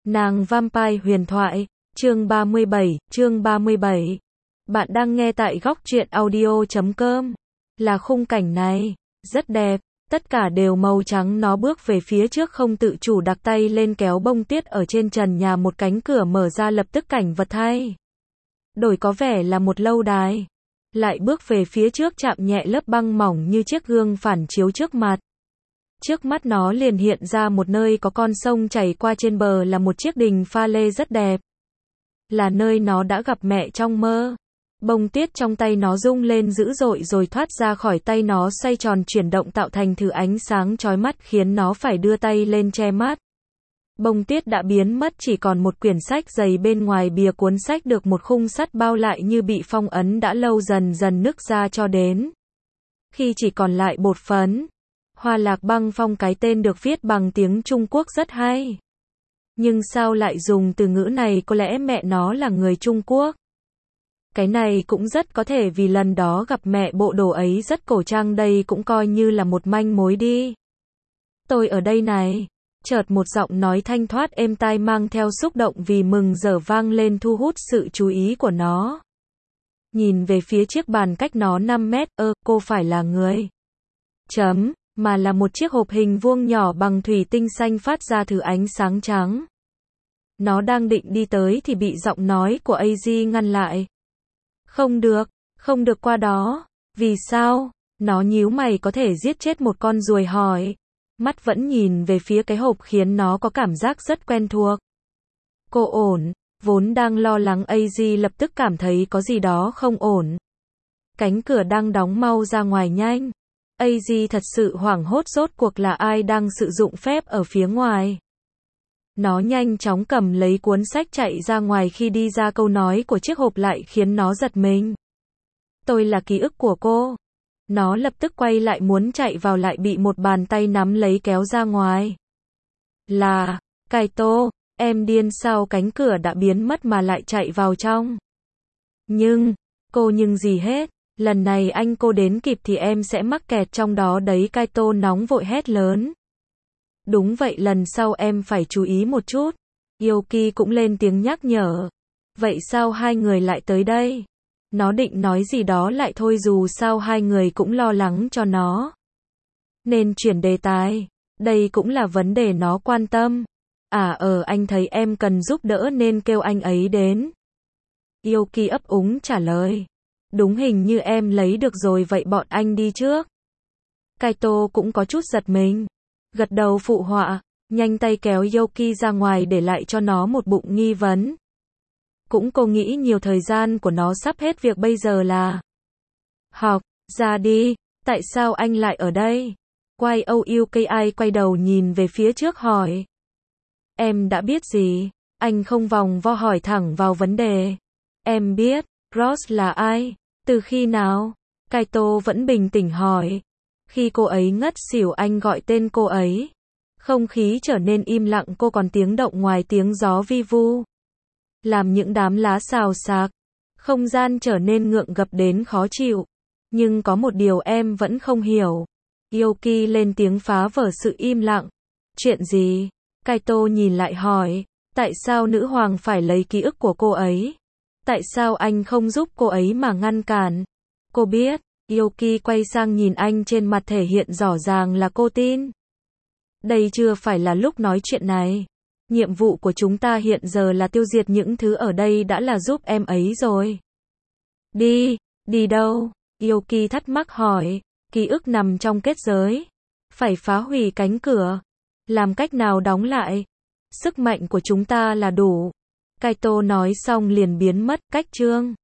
Nàng Vampire huyền thoại, chương 37. Bạn đang nghe tại góc truyện audio.com. Là khung cảnh này, rất đẹp, tất cả đều màu trắng. Nó bước về phía trước không tự chủ đặt tay lên kéo bông tuyết ở trên trần nhà, một cánh cửa mở ra, lập tức cảnh vật thay đổi, có vẻ là một lâu đài. Lại bước về phía trước, chạm nhẹ lớp băng mỏng như chiếc gương phản chiếu trước mặt. Trước mắt nó liền hiện ra một nơi có con sông chảy qua, trên bờ là một chiếc đình pha lê rất đẹp. Là nơi nó đã gặp mẹ trong mơ. Bông tuyết trong tay nó rung lên dữ dội rồi thoát ra khỏi tay nó, xoay tròn chuyển động tạo thành thử ánh sáng chói mắt, khiến nó phải đưa tay lên che mắt. Bông tuyết đã biến mất, chỉ còn một quyển sách dày, bên ngoài bìa cuốn sách được một khung sắt bao lại như bị phong ấn đã lâu, dần dần nứt ra cho đến khi chỉ còn lại bột phấn. Hoa lạc băng phong, cái tên được viết bằng tiếng Trung Quốc rất hay. Nhưng sao lại dùng từ ngữ này, có lẽ mẹ nó là người Trung Quốc. Cái này cũng rất có thể vì lần đó gặp mẹ, bộ đồ ấy rất cổ trang, đây cũng coi như là một manh mối đi. Tôi ở đây này. Chợt một giọng nói thanh thoát êm tai mang theo xúc động vì mừng rỡ vang lên, thu hút sự chú ý của nó. Nhìn về phía chiếc bàn cách nó 5 mét, cô phải là người mà là một chiếc hộp hình vuông nhỏ bằng thủy tinh xanh phát ra thử ánh sáng trắng. Nó đang định đi tới thì bị giọng nói của AZ ngăn lại. Không được qua đó. Vì sao? Nó nhíu mày, có thể giết chết một con ruồi, hỏi. Mắt vẫn nhìn về phía cái hộp khiến nó có cảm giác rất quen thuộc. Cô ổn? Vốn đang lo lắng AZ lập tức cảm thấy có gì đó không ổn. Cánh cửa đang đóng, mau ra ngoài nhanh. AZ thật sự hoảng hốt, rốt cuộc là ai đang sử dụng phép ở phía ngoài. Nó nhanh chóng cầm lấy cuốn sách chạy ra ngoài, khi đi ra câu nói của chiếc hộp lại khiến nó giật mình. Tôi là ký ức của cô. Nó lập tức quay lại muốn chạy vào, lại bị một bàn tay nắm lấy kéo ra ngoài. Là Kaito, em điên sao, cánh cửa đã biến mất mà lại chạy vào trong. Nhưng gì hết, lần này cô đến kịp thì em sẽ mắc kẹt trong đó đấy, Kaito nóng vội hét lớn. Đúng vậy, lần sau em phải chú ý một chút. Yoki cũng lên tiếng nhắc nhở. Vậy sao hai người lại tới đây? Nó định nói gì đó lại thôi, dù sao hai người cũng lo lắng cho nó. Nên chuyển đề tài. Đây cũng là vấn đề nó quan tâm. Anh thấy em cần giúp đỡ nên kêu anh ấy đến. Yoki ấp úng trả lời. Đúng, hình như em lấy được rồi, vậy bọn anh đi trước. Kaito cũng có chút giật mình. Gật đầu phụ họa, nhanh tay kéo Yoki ra ngoài, để lại cho nó một bụng nghi vấn. Cũng cô nghĩ nhiều, thời gian của nó sắp hết, việc bây giờ là học, ra đi. Tại sao anh lại ở đây? Yuki quay đầu nhìn về phía trước hỏi. Em đã biết gì? Anh không vòng vo hỏi thẳng vào vấn đề. Em biết Ross là ai? Từ khi nào? Kaito vẫn bình tĩnh hỏi. Khi cô ấy ngất xỉu, anh gọi tên cô ấy. Không khí trở nên im lặng, cô còn tiếng động ngoài tiếng gió vi vu, làm những đám lá xào xạc. Không gian trở nên ngượng ngập đến khó chịu. Nhưng có một điều em vẫn không hiểu. Yoki lên tiếng phá vỡ sự im lặng. Chuyện gì? Kaito nhìn lại hỏi. Tại sao nữ hoàng phải lấy ký ức của cô ấy? Tại sao anh không giúp cô ấy mà ngăn cản? Cô biết. Yoki quay sang nhìn anh, trên mặt thể hiện rõ ràng là cô tin. Đây chưa phải là lúc nói chuyện này. Nhiệm vụ của chúng ta hiện giờ là tiêu diệt những thứ ở đây, đã là giúp em ấy rồi. Đi đâu? Yoki thắc mắc hỏi. Ký ức nằm trong kết giới. Phải phá hủy cánh cửa. Làm cách nào đóng lại? Sức mạnh của chúng ta là đủ. Kaito nói xong liền biến mất. Cách chương